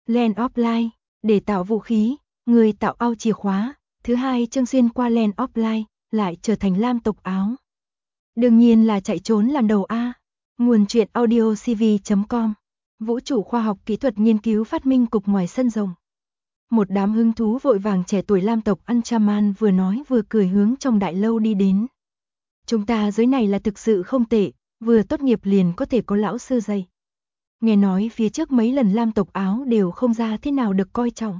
Land of Light, để tạo vũ khí, người tạo ao chìa khóa. Thứ hai chương xuyên qua Land of Light, lại trở thành lam tộc áo. Đương nhiên là chạy trốn làm đầu A. Nguồn truyện audio cv.com. Vũ trụ khoa học kỹ thuật nghiên cứu phát minh cục ngoài sân rồng. Một đám hứng thú vội vàng trẻ tuổi lam tộc Anchaman vừa nói vừa cười hướng trong đại lâu đi đến. Chúng ta giới này là thực sự không tệ, vừa tốt nghiệp liền có thể có lão sư dạy. Nghe nói phía trước mấy lần lam tộc áo đều không ra thế nào được coi trọng.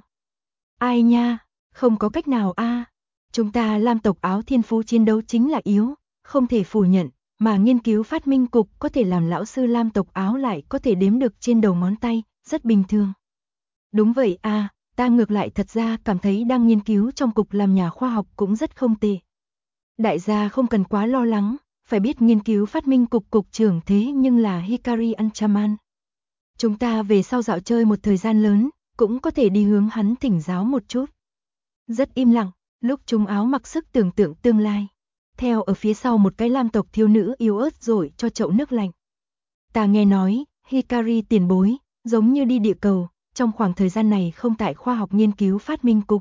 Ai nha, không có cách nào a. Chúng ta lam tộc áo thiên phú chiến đấu chính là yếu, không thể phủ nhận, mà nghiên cứu phát minh cục có thể làm lão sư lam tộc áo lại có thể đếm được trên đầu ngón tay, rất bình thường. Đúng vậy a, ta ngược lại thật ra cảm thấy đang nghiên cứu trong cục làm nhà khoa học cũng rất không tệ. Đại gia không cần quá lo lắng, phải biết nghiên cứu phát minh cục trưởng thế nhưng là Hikari Anchaman. Chúng ta về sau dạo chơi một thời gian lớn, cũng có thể đi hướng hắn thỉnh giáo một chút. Rất im lặng, lúc chúng áo mặc sức tưởng tượng tương lai. Theo ở phía sau một cái lam tộc thiếu nữ yếu ớt rồi cho chậu nước lạnh. Ta nghe nói, Hikari tiền bối, giống như đi địa cầu, trong khoảng thời gian này không tại khoa học nghiên cứu phát minh cục.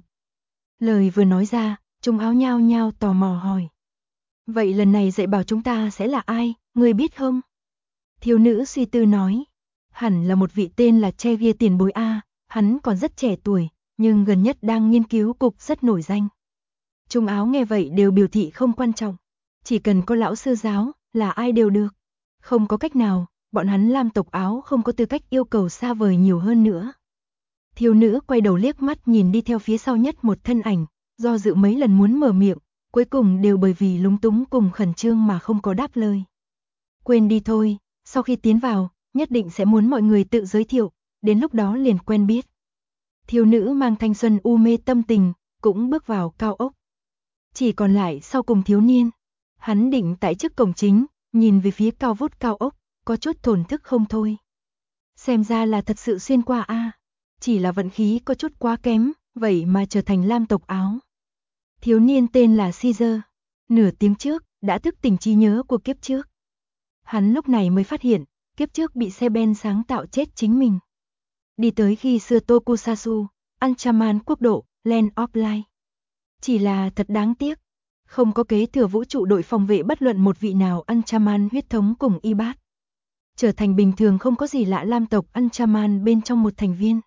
Lời vừa nói ra, chúng áo nhao nhao tò mò hỏi. Vậy lần này dạy bảo chúng ta sẽ là ai, người biết không? Thiếu nữ suy tư nói. Hẳn là một vị tên là Chevia tiền bối A, hắn còn rất trẻ tuổi, nhưng gần nhất đang nghiên cứu cục rất nổi danh. Trung áo nghe vậy đều biểu thị không quan trọng, chỉ cần có lão sư giáo, là ai đều được. Không có cách nào, bọn hắn lam tộc áo không có tư cách yêu cầu xa vời nhiều hơn nữa. Thiếu nữ quay đầu liếc mắt nhìn đi theo phía sau nhất một thân ảnh, do dự mấy lần muốn mở miệng, cuối cùng đều bởi vì lúng túng cùng khẩn trương mà không có đáp lời. Quên đi thôi, sau khi tiến vào, nhất định sẽ muốn mọi người tự giới thiệu, đến lúc đó liền quen biết. Thiếu nữ mang thanh xuân u mê tâm tình, cũng bước vào cao ốc. Chỉ còn lại sau cùng thiếu niên. Hắn định tại trước cổng chính, nhìn về phía cao vút cao ốc, có chút thổn thức không thôi. Xem ra là thật sự xuyên qua a, chỉ là vận khí có chút quá kém, vậy mà trở thành lam tộc áo. Thiếu niên tên là Caesar, nửa tiếng trước, đã thức tỉnh trí nhớ của kiếp trước. Hắn lúc này mới phát hiện, kiếp trước bị xe ben sáng tạo chết chính mình. Đi tới khi xưa Tokusasu, Anchaman quốc độ, Land of Light. Chỉ là thật đáng tiếc, không có kế thừa vũ trụ đội phòng vệ bất luận một vị nào Anchaman huyết thống cùng y bát. Trở thành bình thường không có gì lạ lam tộc Anchaman bên trong một thành viên.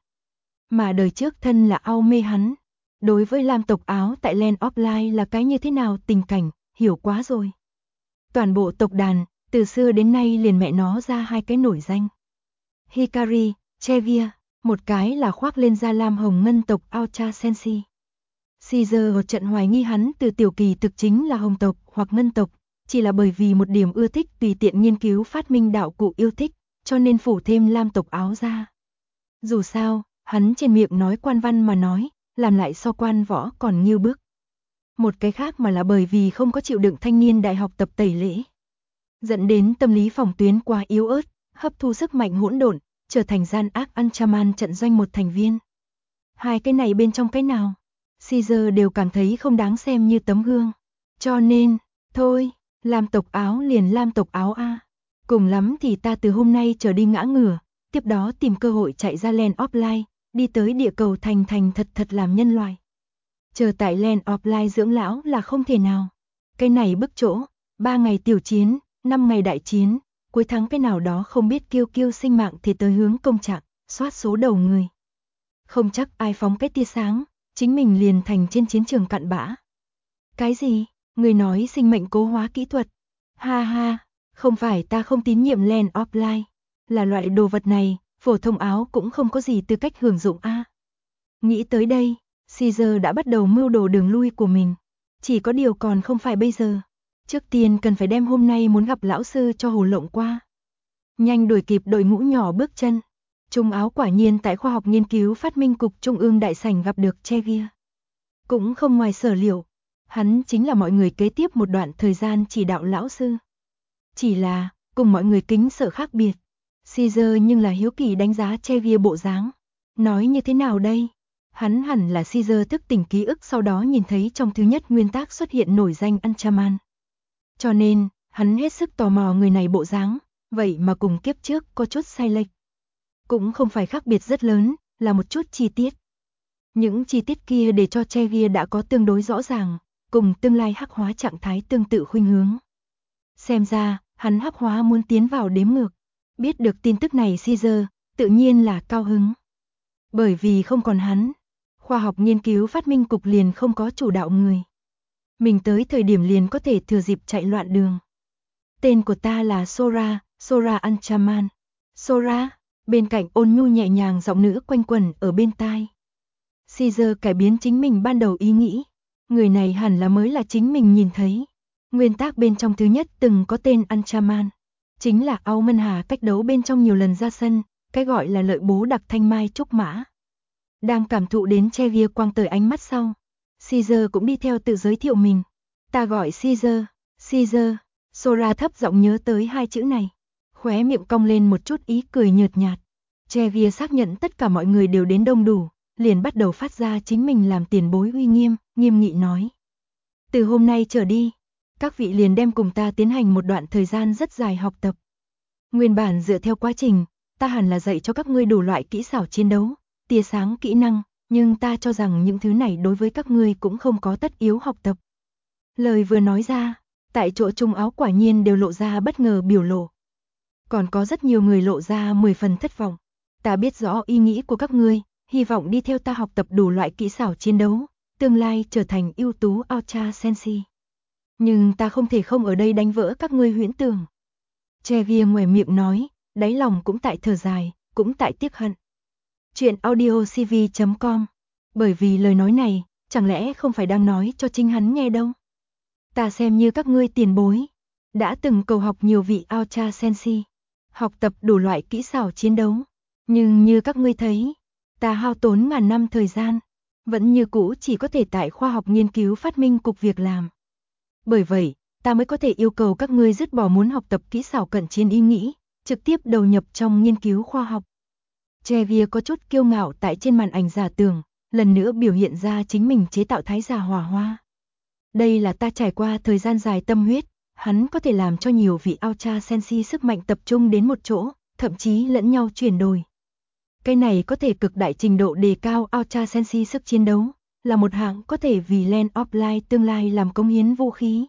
Mà đời trước thân là ao mê hắn. Đối với lam tộc áo tại Land of Light là cái như thế nào tình cảnh, hiểu quá rồi. Toàn bộ tộc đàn, từ xưa đến nay liền mẹ nó ra hai cái nổi danh. Hikari, Chevia, một cái là khoác lên da lam hồng ngân tộc Ultra Sensi. Caesar một trận hoài nghi hắn từ tiểu kỳ thực chính là hồng tộc hoặc ngân tộc, chỉ là bởi vì một điểm ưa thích tùy tiện nghiên cứu phát minh đạo cụ yêu thích, cho nên phủ thêm lam tộc áo ra. Dù sao, hắn trên miệng nói quan văn mà nói, làm lại so quan võ còn nghiêu bức. Một cái khác mà là bởi vì không có chịu đựng thanh niên đại học tập tẩy lễ. Dẫn đến tâm lý phòng tuyến quá yếu ớt, hấp thu sức mạnh hỗn độn, trở thành gian ác Anchaman trận doanh một thành viên. Hai cái này bên trong cái nào, Caesar đều cảm thấy không đáng xem như tấm gương. Cho nên, thôi, lam tộc áo liền lam tộc áo a. Cùng lắm thì ta từ hôm nay trở đi ngã ngửa, tiếp đó tìm cơ hội chạy ra Land of Light, đi tới địa cầu thành thật làm nhân loại. Chờ tại Land of Light dưỡng lão là không thể nào. Cái này bức chỗ, 3 ngày tiểu chiến, 5 ngày đại chiến, cuối tháng cái nào đó không biết kiêu sinh mạng thì tới hướng công trạng, soát số đầu người. Không chắc ai phóng cái tia sáng, chính mình liền thành trên chiến trường cặn bã. Cái gì? Người nói sinh mệnh cố hóa kỹ thuật. Ha ha, không phải ta không tín nhiệm Land of Light, là loại đồ vật này, phổ thông áo cũng không có gì tư cách hưởng dụng a. Nghĩ tới đây, Caesar đã bắt đầu mưu đồ đường lui của mình. Chỉ có điều còn không phải bây giờ. Trước tiên cần phải đem hôm nay muốn gặp lão sư cho hồ lộng qua. Nhanh đuổi kịp đội ngũ nhỏ bước chân. Trung áo quả nhiên tại khoa học nghiên cứu phát minh cục trung ương đại sảnh gặp được Chevia. Cũng không ngoài sở liệu, hắn chính là mọi người kế tiếp một đoạn thời gian chỉ đạo lão sư. Chỉ là, cùng mọi người kính sợ khác biệt. Caesar nhưng là hiếu kỳ đánh giá Chevia bộ dáng. Nói như thế nào đây? Hắn hẳn là Caesar thức tỉnh ký ức sau đó nhìn thấy trong thứ nhất nguyên tác xuất hiện nổi danh Anchaman. Cho nên, hắn hết sức tò mò người này bộ dáng, vậy mà cùng kiếp trước có chút sai lệch. Cũng không phải khác biệt rất lớn, là một chút chi tiết. Những chi tiết kia để cho Chevier đã có tương đối rõ ràng, cùng tương lai hắc hóa trạng thái tương tự khuynh hướng. Xem ra, hắn hắc hóa muốn tiến vào đếm ngược. Biết được tin tức này Caesar, tự nhiên là cao hứng. Bởi vì không còn hắn, khoa học nghiên cứu phát minh cục liền không có chủ đạo người. Mình tới thời điểm liền có thể thừa dịp chạy loạn đường. Tên của ta là Sora, Sora Anchaman. Sora, bên cạnh ôn nhu nhẹ nhàng giọng nữ quanh quẩn ở bên tai. Caesar cải biến chính mình ban đầu ý nghĩ. Người này hẳn là mới là chính mình nhìn thấy. Nguyên tác bên trong thứ nhất từng có tên Anchaman. Chính là Âu Mân Hà cách đấu bên trong nhiều lần ra sân, cái gọi là lợi bố đặc thanh mai trúc mã. Đang cảm thụ đến Chevier quang tới ánh mắt sau. Caesar cũng đi theo tự giới thiệu mình. Ta gọi Caesar, Caesar. Sora thấp giọng nhớ tới hai chữ này. Khóe miệng cong lên một chút ý cười nhợt nhạt. Chevier xác nhận tất cả mọi người đều đến đông đủ, liền bắt đầu phát ra chính mình làm tiền bối uy nghiêm, nghiêm nghị nói. Từ hôm nay trở đi, các vị liền đem cùng ta tiến hành một đoạn thời gian rất dài học tập. Nguyên bản dựa theo quá trình, ta hẳn là dạy cho các ngươi đủ loại kỹ xảo chiến đấu, tia sáng kỹ năng, nhưng ta cho rằng những thứ này đối với các ngươi cũng không có tất yếu học tập. Lời vừa nói ra, tại chỗ trung áo quả nhiên đều lộ ra bất ngờ biểu lộ. Còn có rất nhiều người lộ ra 10 phần thất vọng. Ta biết rõ ý nghĩ của các ngươi, hy vọng đi theo ta học tập đủ loại kỹ xảo chiến đấu, tương lai trở thành ưu tú Ultra Senshi. Nhưng ta không thể không ở đây đánh vỡ các ngươi huyễn tưởng. Chevier ngoài miệng nói, đáy lòng cũng tại thở dài, cũng tại tiếc hận. Chuyện audiocv.com. Bởi vì lời nói này, chẳng lẽ không phải đang nói cho chính hắn nghe đâu. Ta xem như các ngươi tiền bối, đã từng cầu học nhiều vị Ultra Senshi, học tập đủ loại kỹ xảo chiến đấu. Nhưng như các ngươi thấy, ta hao tốn ngàn năm thời gian, vẫn như cũ chỉ có thể tại khoa học nghiên cứu phát minh cục việc làm. Bởi vậy, ta mới có thể yêu cầu các ngươi dứt bỏ muốn học tập kỹ xảo cận chiến ý nghĩ, trực tiếp đầu nhập trong nghiên cứu khoa học. Chevier có chút kiêu ngạo tại trên màn ảnh giả tưởng, lần nữa biểu hiện ra chính mình chế tạo thái giả hỏa hoa. Đây là ta trải qua thời gian dài tâm huyết, hắn có thể làm cho nhiều vị Ultra Senshi sức mạnh tập trung đến một chỗ, thậm chí lẫn nhau chuyển đổi. Cái này có thể cực đại trình độ đề cao Ultra Senshi sức chiến đấu, là một hạng có thể vì Land of Light tương lai làm cống hiến vũ khí.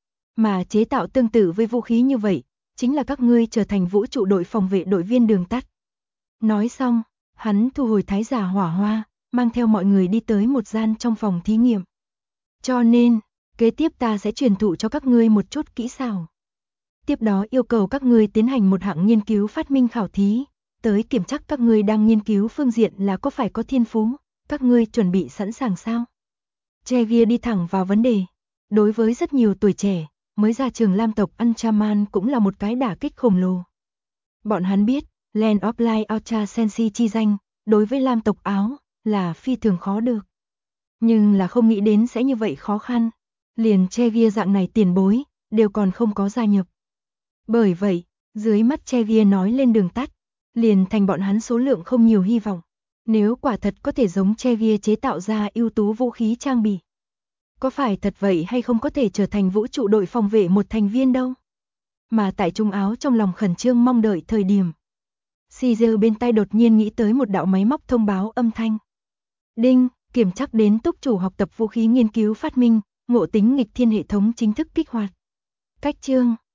Mà chế tạo tương tự với vũ khí như vậy, chính là các ngươi trở thành vũ trụ đội phòng vệ đội viên đường tắt. Nói xong, hắn thu hồi thái giả hỏa hoa, mang theo mọi người đi tới một gian trong phòng thí nghiệm. Cho nên, kế tiếp ta sẽ truyền thụ cho các ngươi một chút kỹ xảo. Tiếp đó yêu cầu các ngươi tiến hành một hạng nghiên cứu phát minh khảo thí, tới kiểm tra các ngươi đang nghiên cứu phương diện là có phải có thiên phú, các ngươi chuẩn bị sẵn sàng sao? Chevier đi thẳng vào vấn đề. Đối với rất nhiều tuổi trẻ, mới ra trường Lam tộc Anchaman cũng là một cái đả kích khổng lồ. Bọn hắn biết, Land of Light Ultra Senshi chi danh, đối với Lam tộc áo, là phi thường khó được. Nhưng là không nghĩ đến sẽ như vậy khó khăn. Liền Chevier dạng này tiền bối, đều còn không có gia nhập. Bởi vậy, dưới mắt Chevier nói lên đường tắt, liền thành bọn hắn số lượng không nhiều hy vọng. Nếu quả thật có thể giống Chevier chế tạo ra ưu tú vũ khí trang bị, có phải thật vậy hay không có thể trở thành vũ trụ đội phòng vệ một thành viên đâu. Mà tại trung áo trong lòng khẩn trương mong đợi thời điểm. Caesar bên tai đột nhiên nghĩ tới một đạo máy móc thông báo âm thanh. Đinh, kiểm tra đến túc chủ học tập vũ khí nghiên cứu phát minh, ngộ tính nghịch thiên hệ thống chính thức kích hoạt. Cách chương